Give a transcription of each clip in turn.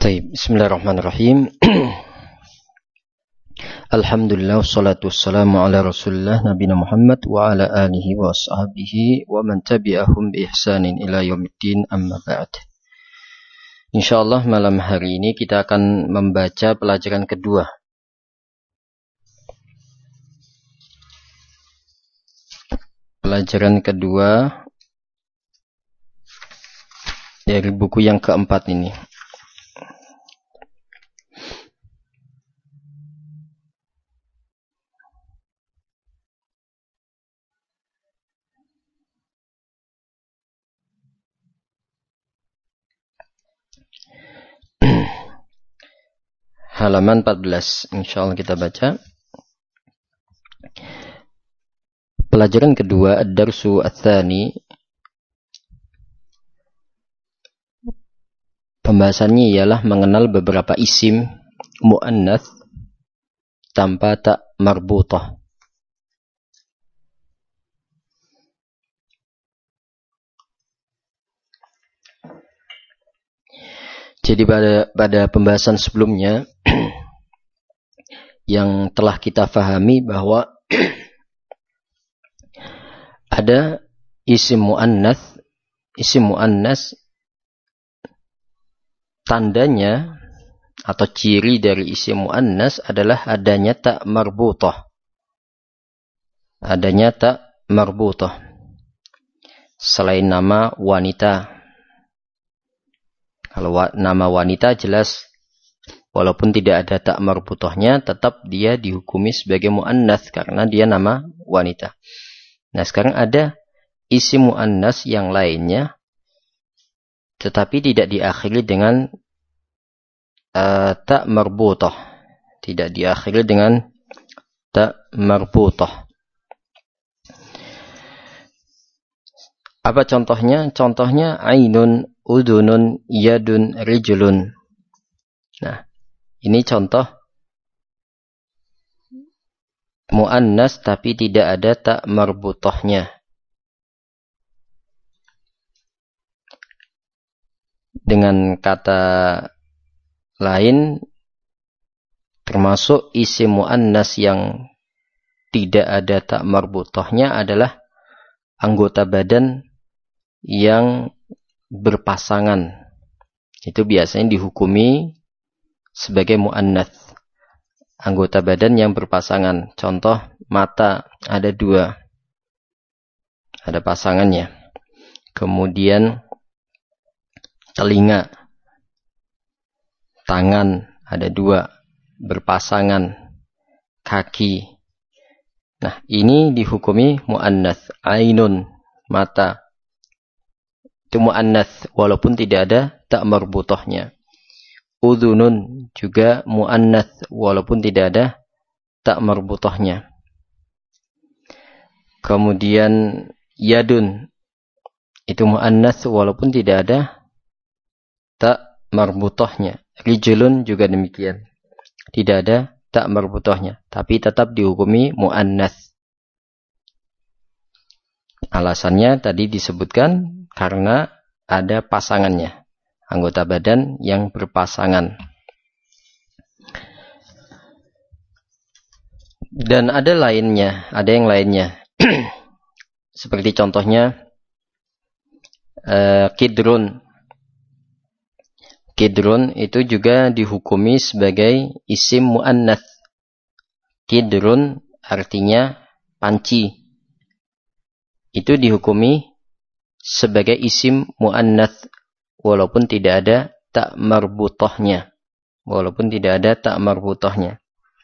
Baik, bismillahirrahmanirrahim. Alhamdulillah wassalatu wassalamu ala Rasulillah nabiyina Muhammad wa ala alihi wa ashabihi wa man tabi'ahum bi ihsanin ila yaumiddin, amma ba'd. Insyaallah malam hari ini kita akan membaca pelajaran kedua. Pelajaran kedua dari buku yang keempat ini. Halaman 14, insyaallah kita baca. Pelajaran kedua, ad-darsu ats-tsani. Pembahasannya ialah mengenal beberapa isim muannats tanpa ta marbutah. Jadi pada pembahasan sebelumnya yang telah kita fahami bahwa ada isim muannats tandanya atau ciri dari isim muannats adalah adanya ta marbutah. Adanya ta marbutah. Selain nama wanita. Kalau nama wanita jelas walaupun tidak ada ta marbutahnya tetap dia dihukumi sebagai muannats karena dia nama wanita. Nah, sekarang ada isim muannats yang lainnya tetapi tidak diakhiri dengan ta marbutah. Tidak diakhiri dengan ta marbutah. Apa contohnya? Contohnya ainun, udunun, yadun, rijlun. Nah, ini contoh muannats tapi tidak ada ta marbutahnya. Dengan kata lain, termasuk isim muannats yang tidak ada ta marbutahnya adalah anggota badan yang berpasangan. Itu biasanya dihukumi sebagai muannats. Anggota badan yang berpasangan. Contoh, mata ada dua. Ada pasangannya. Kemudian telinga, tangan ada dua. Berpasangan. Kaki. Nah, ini dihukumi muannats. Ainun, mata. Itu muannats walaupun tidak ada ta marbutahnya. Udhunun juga muannats walaupun tidak ada ta marbutahnya. Kemudian yadun itu muannats walaupun tidak ada ta marbutahnya. Rijlun juga demikian. Tidak ada ta marbutahnya tapi tetap dihukumi muannats. Alasannya tadi disebutkan karena ada pasangannya. Anggota badan yang berpasangan. Dan ada yang lainnya. Seperti contohnya kidrun. Kidrun itu juga dihukumi sebagai isim muannats. Kidrun artinya panci. Itu dihukumi sebagai isim muannats walaupun tidak ada ta marbutahnya. Walaupun tidak ada ta marbutahnya.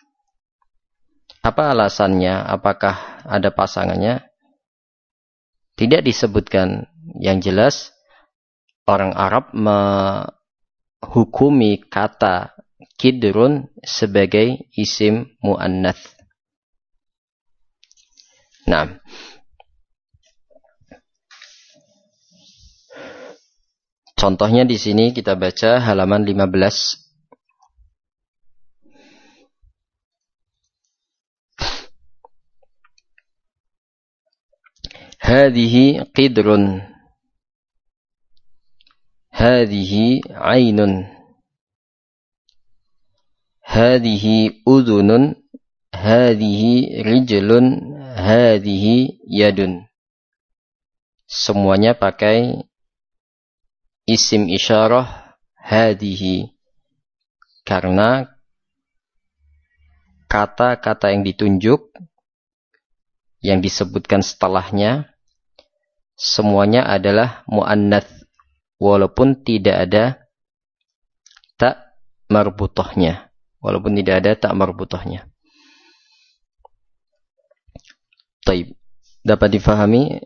Apa alasannya? Apakah ada pasangannya? Tidak disebutkan. Yang jelas orang Arab menghukumi kata kidrun sebagai isim muannats. Nah, contohnya di sini kita baca halaman 15. Hadhihi qidrun. Hadhihi ainun. hadhihi udhunun, hadhihi rijlun, hadhihi yadun. Semuanya pakai isim isyarah hadhihi, karena kata-kata yang ditunjuk, yang disebutkan setelahnya, semuanya adalah muannats, walaupun tidak ada tak marbutohnya. Walaupun tidak ada tak marbutohnya. Taib. Dapat difahami?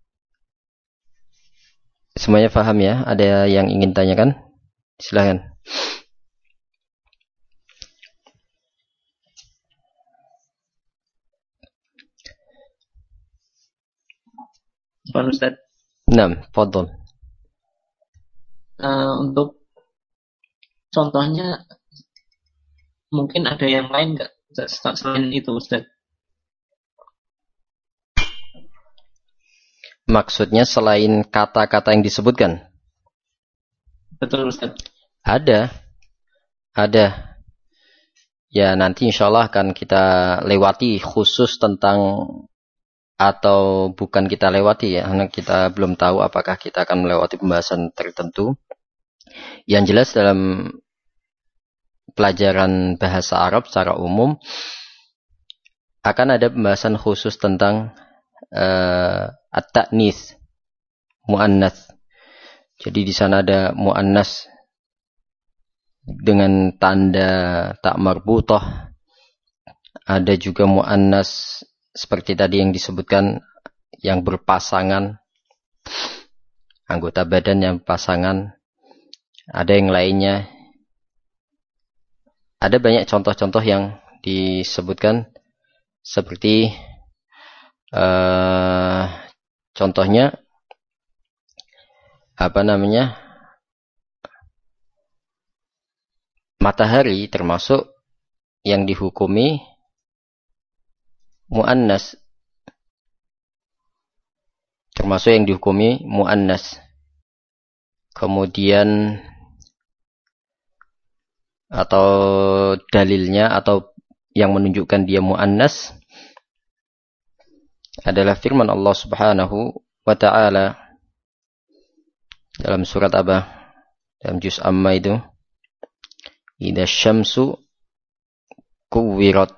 Semuanya faham ya? Ada yang ingin tanyakan? Silakan. Pak Ustaz. Naam, fadhol. Untuk contohnya mungkin ada yang lain nggak selain itu, Ustaz? Maksudnya selain kata-kata yang disebutkan? Betul, Ustaz. Ada. Ya, nanti insyaAllah akan kita lewati khusus tentang, atau bukan kita lewati ya, karena kita belum tahu apakah kita akan melewati pembahasan tertentu. Yang jelas dalam pelajaran bahasa Arab secara umum akan ada pembahasan khusus tentang at-ta'nits, muannats. Jadi di sana ada muannats dengan tanda tak marbutah. Ada juga muannats seperti tadi yang disebutkan, yang berpasangan, anggota badan yang pasangan. Ada yang lainnya. Ada banyak contoh-contoh yang disebutkan, seperti contohnya matahari termasuk yang dihukumi muannas, kemudian atau dalilnya atau yang menunjukkan dia muannas adalah firman Allah Subhanahu wa ta'ala dalam surat apa? Dalam juz Amma itu, idza syamsu kuwirat.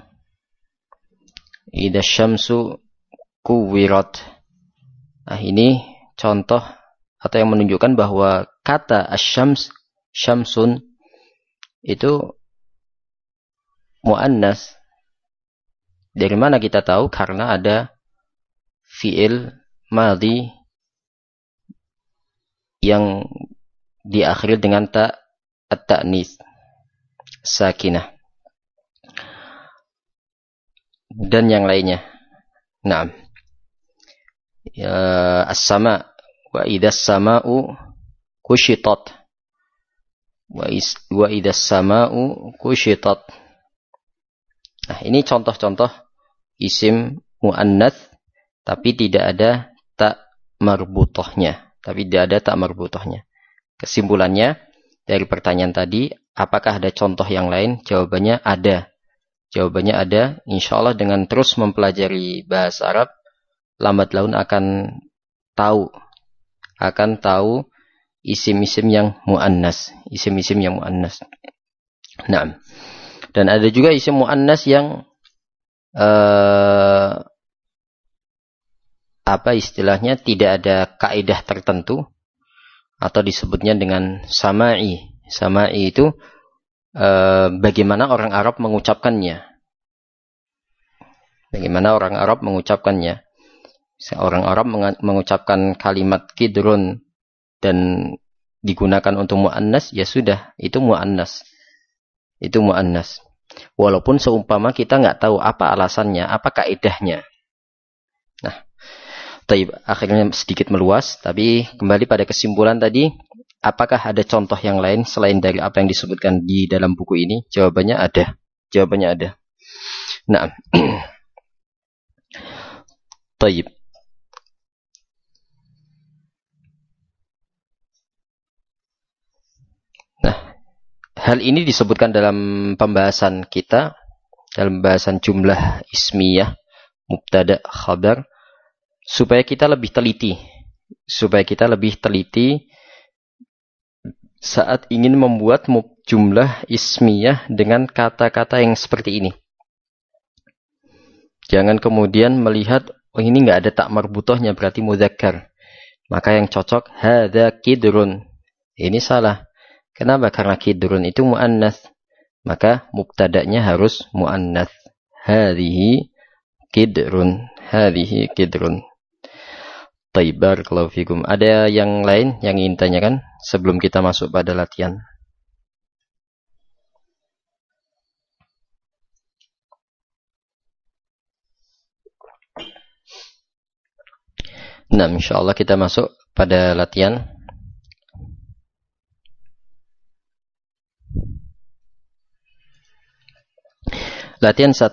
Idza syamsu kuwirat. Nah, ini contoh atau yang menunjukkan bahwa kata asy-syams, syamsun, itu muannas. Dari mana kita tahu? Karena ada fi'il madhi yang diakhiri dengan ta at-ta'nis sakinah dan yang lainnya. Naam. Ya, as-sama wa idzas sama'u kushitat. Wa idzas sama'u kushitat. Nah, ini contoh-contoh isim muannats tapi tidak ada tak marbutohnya. Kesimpulannya dari pertanyaan tadi, apakah ada contoh yang lain? Jawabannya ada. Insyaallah dengan terus mempelajari bahasa Arab, lambat laun akan tahu isim-isim yang muannas. Nah, dan ada juga isim muannas yang tidak ada kaidah tertentu atau disebutnya dengan sama'i. Sama'i itu bagaimana orang Arab mengucapkannya. Orang Arab mengucapkan kalimat kidrun dan digunakan untuk muannas, ya sudah, itu muannas. Walaupun seumpama kita nggak tahu apa alasannya, apa kaidahnya. Nah, akhirnya sedikit meluas, tapi kembali pada kesimpulan tadi, apakah ada contoh yang lain selain dari apa yang disebutkan di dalam buku ini? Jawabannya ada. Nah, taib. Hal ini disebutkan dalam pembahasan kita, dalam pembahasan jumlah ismiyah, mubtada, khabar, supaya kita lebih teliti. Saat ingin membuat jumlah ismiyah dengan kata-kata yang seperti ini. Jangan kemudian melihat, oh ini nggak ada tak marbutohnya, berarti mudzakkar. Maka yang cocok, hadza kidrun. Ini salah. Kenapa? Karena kidrun itu muannats. Maka mubtada'nya harus muannats. Hadhihi kidrun. Hadhihi kidrun. Taib, barakallahu fikum. Ada yang lain yang ingin tanyakan sebelum kita masuk pada latihan? Nah, insyaallah kita masuk pada latihan. Latihan 1,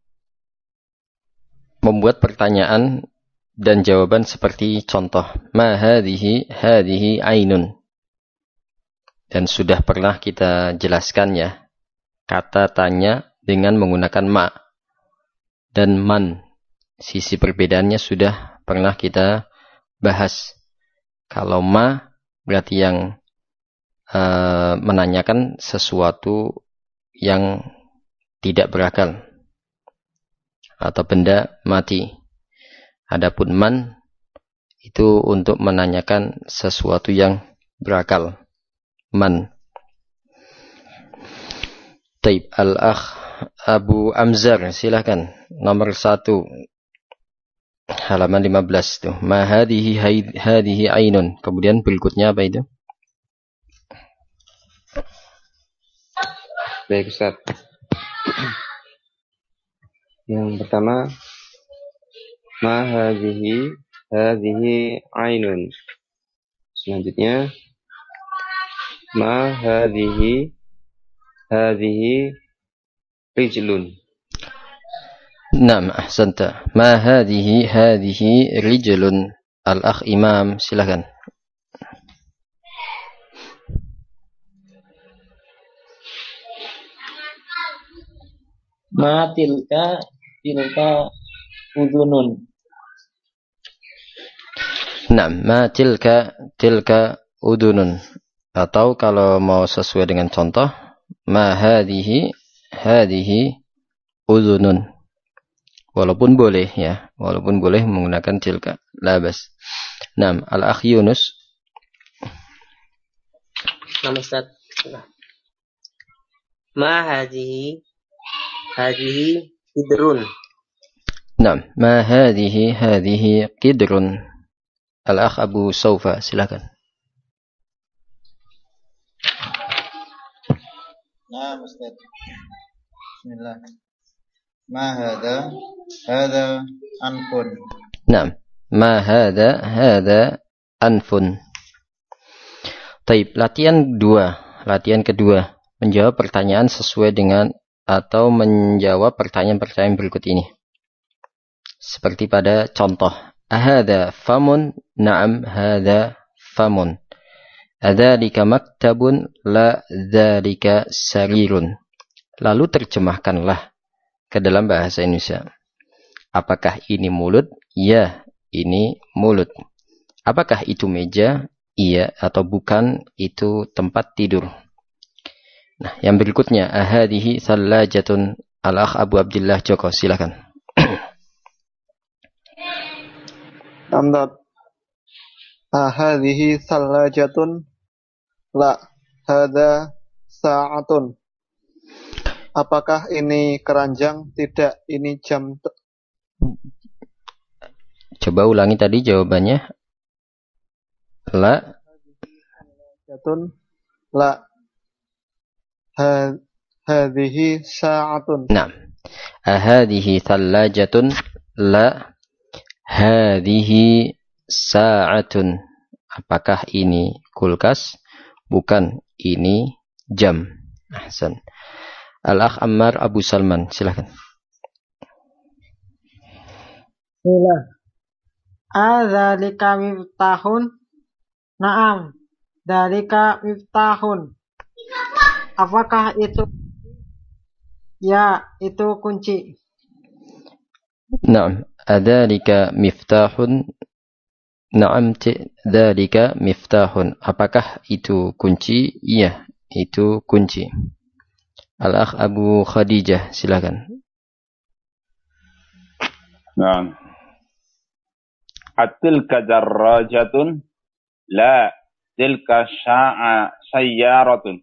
membuat pertanyaan dan jawaban seperti contoh. Ma hadhihi ainun. Dan sudah pernah kita jelaskan ya, kata tanya dengan menggunakan ma dan man. Sisi perbedaannya sudah pernah kita bahas. Kalau ma berarti yang menanyakan sesuatu yang tidak berakal atau benda mati. Adapun man itu untuk menanyakan sesuatu yang berakal. Man. Taib, al-akh Abu Amzar, silakan. Nomor 1, halaman 15 tuh. Ma hadhihi ainun. Kemudian berikutnya apa itu? Baik, Ustaz. Yang pertama, ma hadhihi ainun. Selanjutnya, ma hadhihi rijlun. Naam, ahsanta. Ma hadhihi rijlun. Al-akh Imam, silakan. Ma tilka udhunun. Naam, ma tilka udhunun. Atau kalau mau sesuai dengan contoh, ma hadhihi udhunun. Walaupun boleh ya, walaupun boleh menggunakan tilka, labas. Naam, al-akh Yunus. Nama Ustaz. Ma hadhihi qidrun. Naam, ma hadhihi qidrun. Al-akh Abu Saufa, silakan. Nah, Ustaz. Bismillah. Ma hadha anfun. Naam, ma hadha anfun. Taib, latihan kedua, menjawab pertanyaan sesuai dengan atau menjawab pertanyaan-pertanyaan berikut ini. Seperti pada contoh, ahadha famun? Na'am, hadha famun. Adzalika maktabun? La, dzalika sarirun. Lalu terjemahkanlah ke dalam bahasa Indonesia. Apakah ini mulut? Ya, ini mulut. Apakah itu meja? Iya atau bukan, itu tempat tidur. Nah, yang berikutnya, ahadihi thallajatun. Al-akh Abu Abdillah Joko, silakan. Amdad. Ahadihi thallajatun. La, hadha sa'atun. Apakah ini keranjang? Tidak, ini jam. Coba ulangi tadi jawabannya. La. Thallajatun. La. Hadhihi sa'atun. Nah. Ahadihi thallajatun. La. Hadhihi sa'atun. Apakah ini kulkas? Bukan, ini jam. Ahsan. Al-akh Ammar Abu Salman, silakan. Dzalika miftahun? Naam, dzalika miftahun. apakah itu? Ya, itu kunci. Naam, adzalika miftahun. Naam, dzalika miftahun. Apakah itu kunci? Iya, itu kunci. Al-Akh Abu Khadijah, silakan. Naam. Atilka darajatun? La, tilka sayyaratun.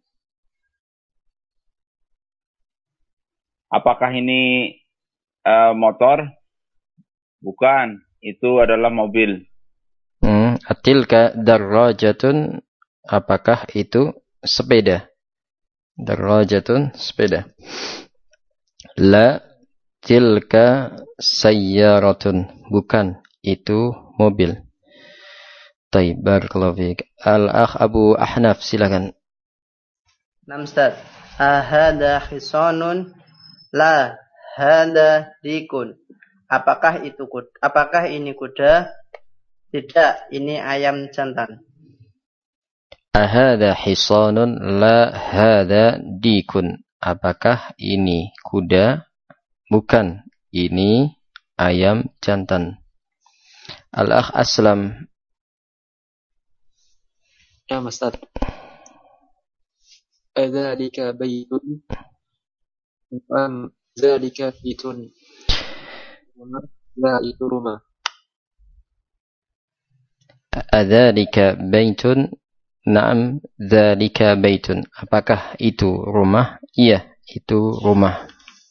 Apakah ini motor? Bukan, itu adalah mobil. Atilka darajatun, apakah itu sepeda? Darajatun, sepeda. La, tilka sayyaratun, bukan, itu mobil. Taib, barakallahu fiik. Al-Akh Abu Ahnaf, silakan. Naam Ustaz. Ahada hisanun? La, hada dikun. Apakah ini kuda? Tidak, ini ayam jantan. Ahada hisanun? La, hada dikun. Apakah ini kuda? Bukan, ini ayam jantan. Al-Akh Aslam. Ya Ustaz. Adzalika baitun? Dzalika baitun. La, itu rumah. Adzalika baitun? Naam, dzalika baitun. Apakah itu rumah? Iya, itu rumah.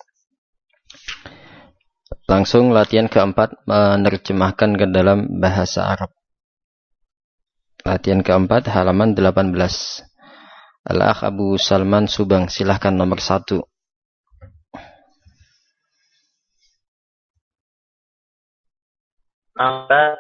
Langsung latihan keempat, menerjemahkan ke dalam bahasa Arab. Latihan keempat, halaman 18. Al-Akh Abu Salman Subang, silahkan nomor 1. Maka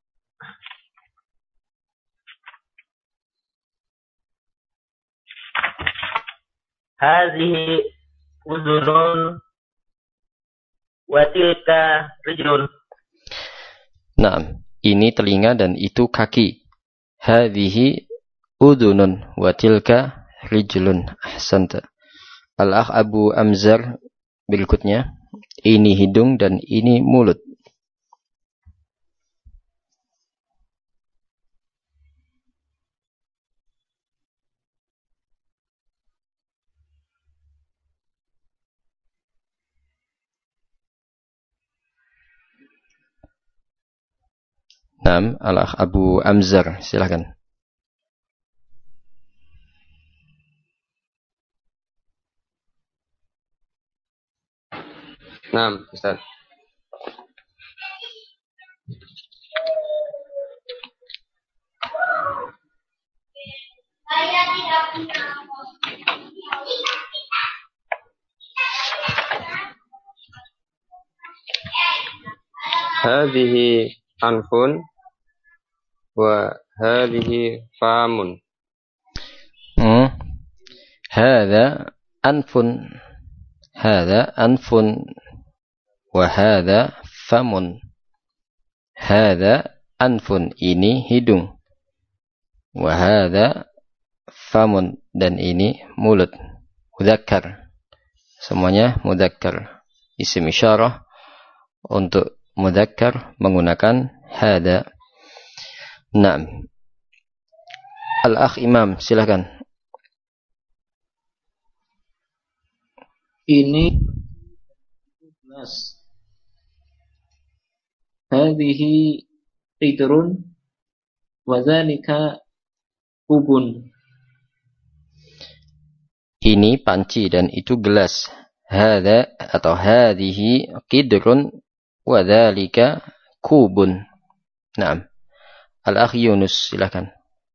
hadhihi udhunun wa tilka rijlun. Nah, ini telinga dan itu kaki. Hadhihi udhunun wa tilka rijlun. Ahsanta. Al-Akh Abu Amzar berikutnya. Ini hidung dan ini mulut. Naam, Al-Akh Abu Amzar, silakan. Naam, Ustaz. Hadhihi anfun wa hadhihi famun. Hadha anfun. Hadha anfun wa hadha famun. Hadha anfun, ini hidung. Wa hadha famun, dan ini mulut. Mudzakkar. Semuanya mudzakkar. Isim isyarah untuk mudzakkar menggunakan hadha. Naam. Al-Akh Imam, silakan. Ini hadhihi qidrun wa dzalika kubun. Ini panci dan itu gelas. Hadha atau hadhihi qidrun wa dzalika kubun. Naam. Al-Akh Yunus, silakan.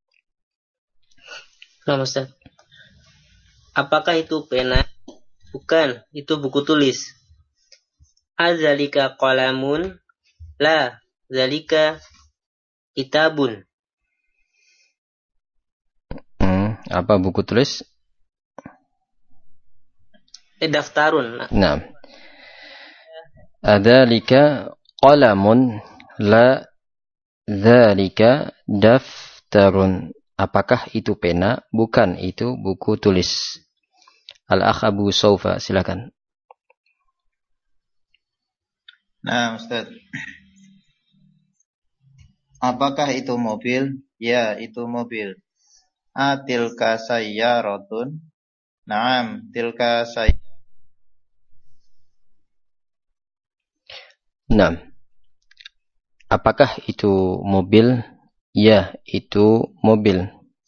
Nah, Ustaz. Apakah itu pena? Bukan, itu buku tulis. Azalika qalamun? La, zalika kitabun. Apa buku tulis? Daftarun. Nah. Adzalika qalamun? La, zalika daftarun. Apakah itu pena? Bukan, itu buku tulis. Al-Akh Abu Saufa, silakan. Nah, Ustaz. Apakah itu mobil? Ya, itu mobil. Tilka sayyaratun. Naam, tilka sayyaratun. Nah, apakah itu mobil? Ya, itu mobil.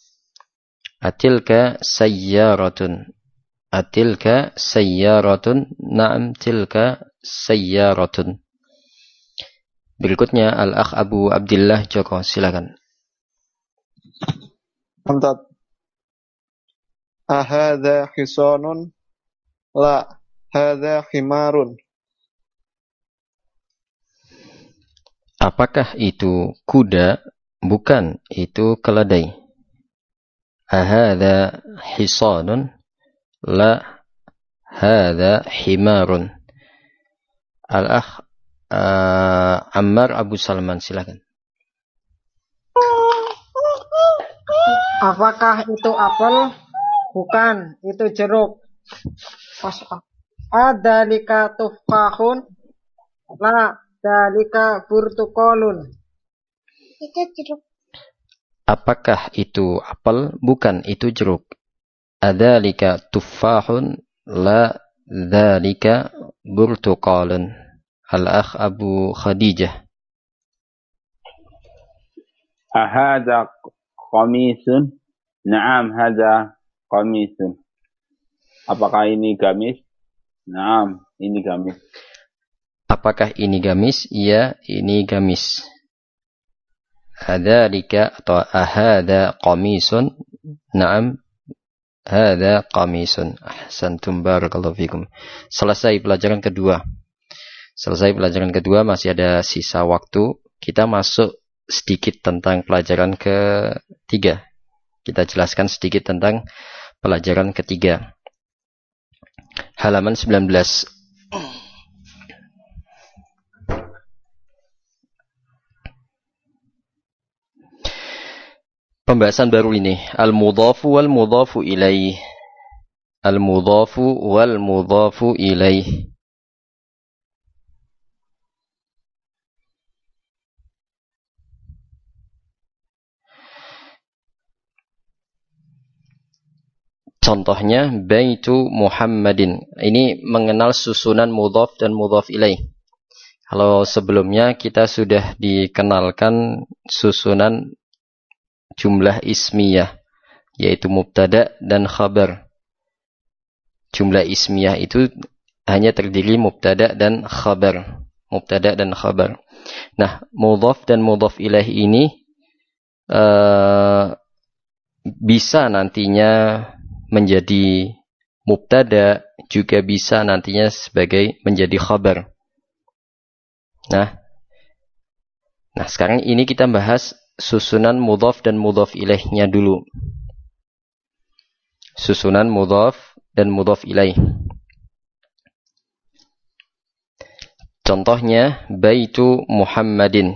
Atilka sayyaratun. Atilka sayyaratun. Naam, tilka sayyaratun. Berikutnya Al-Akh Abu Abdillah Joko, silakan. Mantap. Ahadha hisanun? La, hadha himarun. Apakah itu kuda? Bukan, itu keledai. Ahadha hisanun? La, hadha himarun. Al-Akh Ammar Abu Salman, silakan. Apakah itu apel? Bukan, itu jeruk. Adalika tufahun? La, dalika burtukolun. Itu jeruk. Apakah itu apel? Bukan, itu jeruk. Adalika tufahun? La, dalika burtukolun. Al-Akh Abu Khadijah. Ahada qamisun? Naam, hada qamisun. Apakah ini gamis? Naam, ini gamis. Apakah ini gamis? Ya, ini gamis. Hadzalika atau ahada qamisun? Naam, hada qamisun. Ahsantum, barakallahu fikum. Selesai pelajaran kedua. Masih ada sisa waktu. Kita masuk sedikit tentang pelajaran ketiga. Kita jelaskan sedikit tentang pelajaran ketiga. Halaman 19. Pembahasan baru ini. Al-mudhafu wal mudhafu ilaih. Al-mudhafu wal mudhafu ilaih. Contohnya Baitu Muhammadin. Ini mengenal susunan mudhaf dan mudhaf ilaih. Kalau sebelumnya kita sudah dikenalkan susunan jumlah ismiyah, yaitu mubtada dan khabar. Jumlah ismiyah itu hanya terdiri mubtada dan khabar. Mubtada dan khabar. Nah, mudhaf dan mudhaf ilaih ini bisa nantinya menjadi mubtada, juga bisa nantinya sebagai menjadi khabar. Nah, sekarang ini kita bahas susunan mudhaf dan mudhaf ilaihnya dulu. Susunan mudhaf dan mudhaf ilaih. Contohnya Baitu Muhammadin.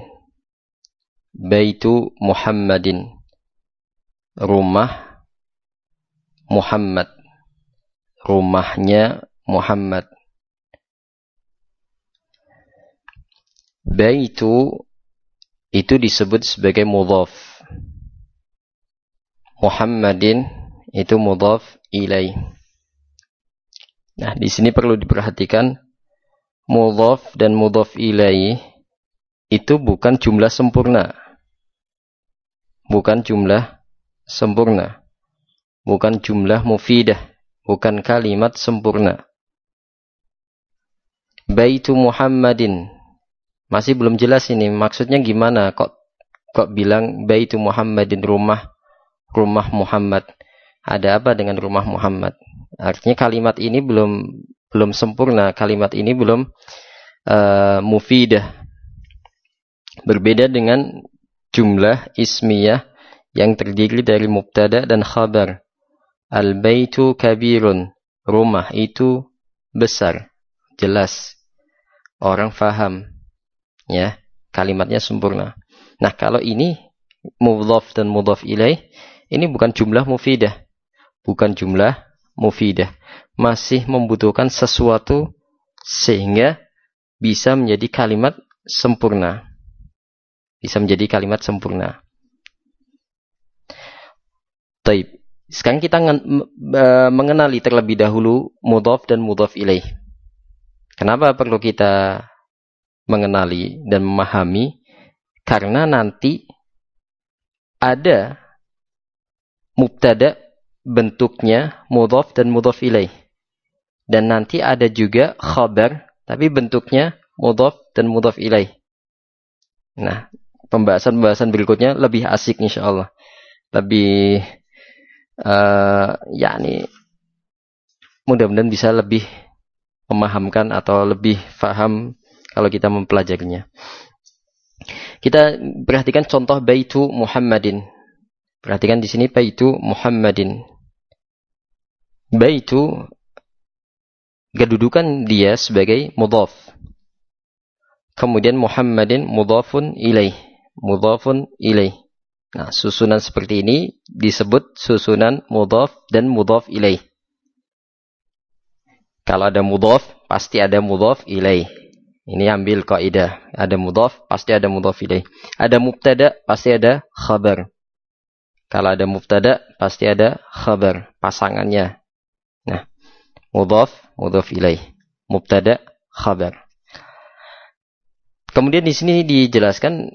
Baitu Muhammadin. Rumah Muhammad. Rumahnya Muhammad. Baitu itu disebut sebagai mudhaf. Muhammadin itu mudhaf ilaih. Nah, di sini perlu diperhatikan mudhaf dan mudhaf ilaih itu bukan jumlah sempurna. Bukan jumlah sempurna. Bukan jumlah mufidah, bukan kalimat sempurna. Baitu Muhammadin. Masih belum jelas ini maksudnya gimana, kok bilang Baitu Muhammadin, rumah Muhammad. Ada apa dengan rumah Muhammad? Artinya kalimat ini belum sempurna, kalimat ini belum mufidah. Berbeda dengan jumlah ismiyah yang terdiri dari mubtada dan khabar. Al-baitu kabirun. Rumah itu besar. Jelas. Orang faham. Ya, kalimatnya sempurna. Nah, kalau ini mudhaf dan mudhaf ilaih, Ini bukan jumlah mufidah. Bukan jumlah mufidah. Masih membutuhkan sesuatu sehingga bisa menjadi kalimat sempurna. Bisa menjadi kalimat sempurna. Taib. Sekarang kita mengenali terlebih dahulu mudhaf dan mudhaf ilaih. Kenapa perlu kita mengenali dan memahami? Karena nanti ada mubtada bentuknya mudhaf dan mudhaf ilaih. Dan nanti ada juga khabar tapi bentuknya mudhaf dan mudhaf ilaih. Nah, pembahasan berikutnya lebih asik insyaallah. Lebih mudah-mudahan bisa lebih memahamkan atau lebih faham kalau kita mempelajarinya. Kita perhatikan contoh baitu Muhammadin. Perhatikan di sini baitu Muhammadin. Baitu kedudukan dia sebagai mudhaf. Kemudian Muhammadin mudhafun ilaih. Mudhafun ilaih. Nah, susunan seperti ini disebut susunan mudhaf dan mudhaf ilaih. Kalau ada mudhaf, pasti ada mudhaf ilaih. Ini ambil kaidah. Ada mudhaf, pasti ada mudhaf ilaih. Ada mubtada, pasti ada khabar. Kalau ada mubtada, pasti ada khabar. Pasangannya. Nah, mudhaf, mudhaf ilaih. Mubtada, khabar. Kemudian di sini dijelaskan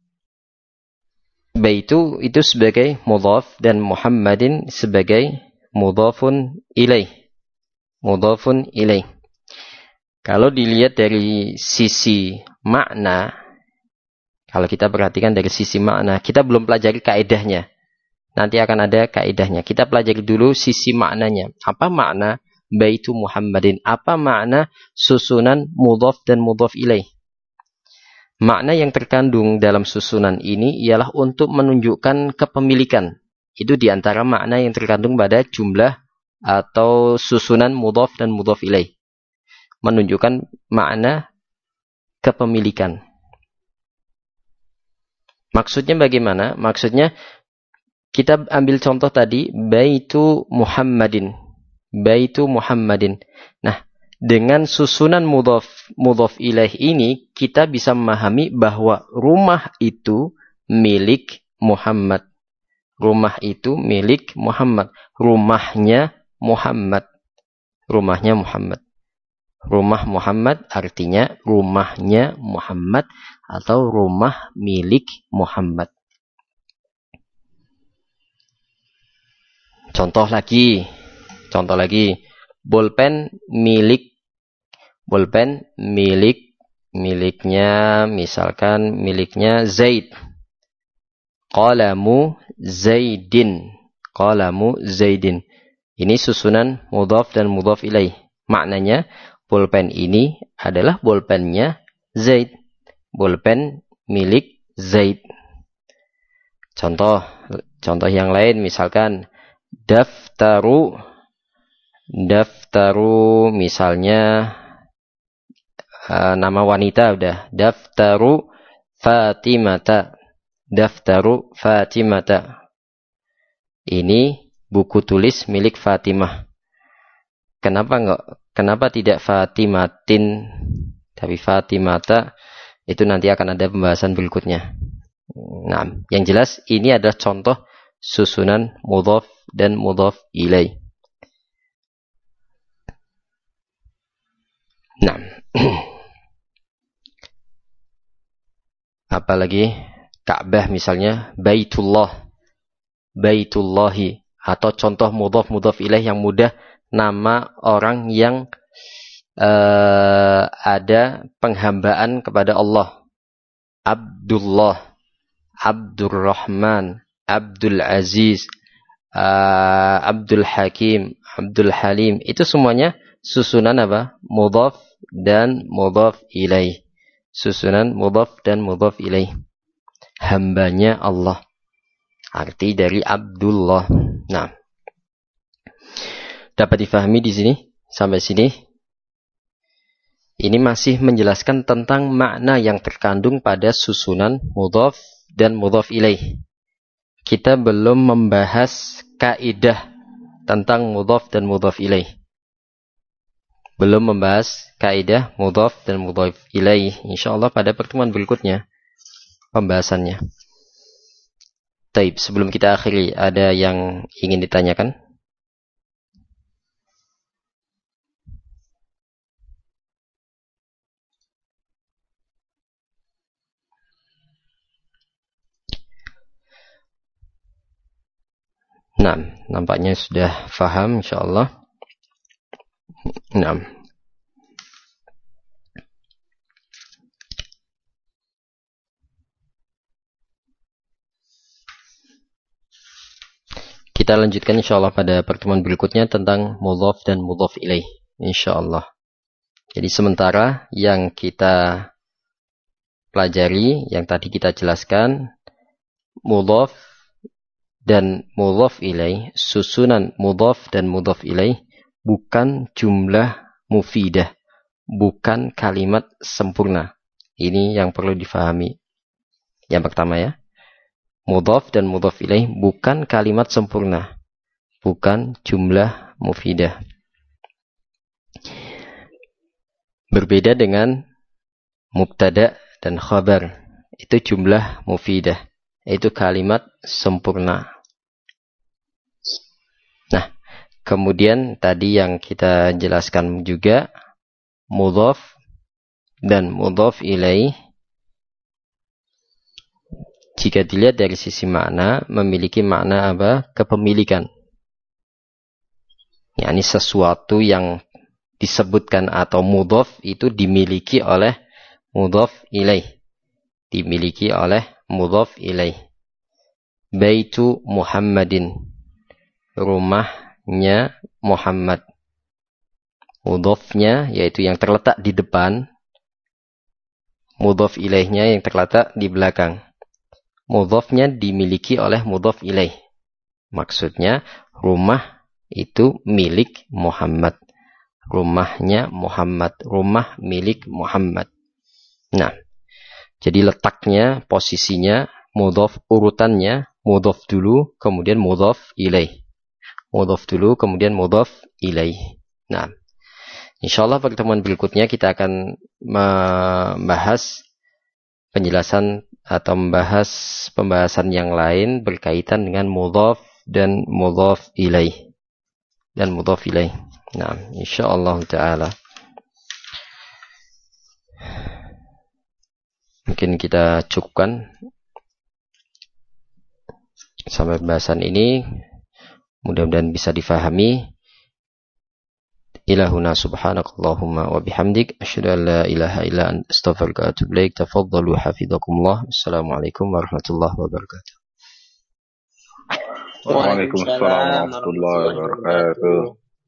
baitu itu sebagai mudhaf dan Muhammadin sebagai mudhafun ilaih. Mudhafun ilaih. Kalau dilihat dari sisi makna, kalau kita perhatikan dari sisi makna, kita belum pelajari kaidahnya. Nanti akan ada kaidahnya. Kita pelajari dulu sisi maknanya. Apa makna baitu Muhammadin? Apa makna susunan mudhaf dan mudhaf ilaih? Makna yang terkandung dalam susunan ini ialah untuk menunjukkan kepemilikan. Itu diantara makna yang terkandung pada jumlah atau susunan mudhaf dan mudhaf ilaih. Menunjukkan makna kepemilikan. Maksudnya bagaimana? Maksudnya kita ambil contoh tadi baitu Muhammadin. Baitu Muhammadin. Nah, dengan susunan mudhaf ilaih ini kita bisa memahami bahwa rumah itu milik Muhammad. Rumah itu milik Muhammad. Rumahnya Muhammad. Rumahnya Muhammad. Rumah Muhammad artinya rumahnya Muhammad atau rumah milik Muhammad. Contoh lagi. Bolpen miliknya misalkan miliknya Zaid. Qalamu Zaidin. Ini susunan mudhaf dan mudhaf ilaih. Maknanya bolpen ini adalah bolpennya Zaid. Bolpen milik Zaid. Contoh yang lain misalkan daftaru misalnya nama wanita udah. Daftaru Fatimata. Ini buku tulis milik Fatimah. Kenapa tidak Fatimatin tapi Fatimata? Itu nanti akan ada pembahasan berikutnya. Nah, yang jelas ini adalah contoh susunan mudhaf dan mudhaf ilaih. Nah, apalagi Ka'bah misalnya Baitullahi atau contoh mudhaf ilaih yang mudah nama orang yang ada penghambaan kepada Allah. Abdullah, Abdurrahman, Abdul Aziz, Abdul Hakim, Abdul Halim. Itu semuanya susunan apa? Mudhaf dan mudhaf ilaih. Susunan mudhaf dan mudhaf ilaih. Hambanya Allah. Arti dari Abdullah. Nah, dapat difahami di sini sampai sini. Ini masih menjelaskan tentang makna yang terkandung pada susunan mudhaf dan mudhaf ilaih. kita belum membahas kaidah tentang mudhaf dan mudhaf ilaih. Belum membahas kaidah mudhaf dan mudhaf ilaih. Insyaallah pada pertemuan berikutnya pembahasannya. Taib, sebelum kita akhiri, ada yang ingin ditanyakan? Nah, nampaknya sudah faham insyaallah. Nah. Kita lanjutkan insyaallah pada pertemuan berikutnya tentang mudhaf dan mudhaf ilaih insyaallah. Jadi sementara yang kita pelajari, yang tadi kita jelaskan, mudhaf dan mudhaf ilaih, susunan mudhaf dan mudhaf ilaih bukan jumlah mufidah, bukan kalimat sempurna. Ini yang perlu difahami. Yang pertama ya. Mudhaf dan mudhaf ilaih bukan kalimat sempurna, bukan jumlah mufidah. Berbeda dengan mubtada dan khabar, itu jumlah mufidah, itu kalimat sempurna. Nah, kemudian tadi yang kita jelaskan juga, mudhaf dan mudhaf ilaih, jika dilihat dari sisi makna, memiliki makna apa? Kepemilikan. Yani sesuatu yang disebutkan atau mudhaf itu dimiliki oleh mudhaf ilaih. Dimiliki oleh mudhaf ilaih. Baitu Muhammadin. Rumahnya Muhammad. Mudhafnya yaitu yang terletak di depan. Mudhaf ilaihnya yang terletak di belakang. Mudhafnya dimiliki oleh mudhaf ilaih. Maksudnya rumah itu milik Muhammad. Rumahnya Muhammad. Rumah milik Muhammad. Nah, jadi letaknya, posisinya, mudhaf urutannya, mudhaf dulu, kemudian mudhaf ilaih. Mudhaf dulu, kemudian mudhaf ilaih. Nah, insyaallah pertemuan berikutnya kita akan membahas penjelasan atau membahas pembahasan yang lain berkaitan dengan mudhaf dan mudhaf ilaih. Dan mudhaf ilaih. Nah, insyaallah taala. Mungkin kita cukupkan sampai pembahasan ini. Mudah-mudahan bisa difahami. Ilahuna subhanakallahumma wa bihamdik asyhadu an la ilaha illa anta astaghfiruka wa atubu ilaik. Tafadhalu hafizakumullah. Assalamualaikum warahmatullahi wabarakatuh. Waalaikumsalam warahmatullahi wabarakatuh.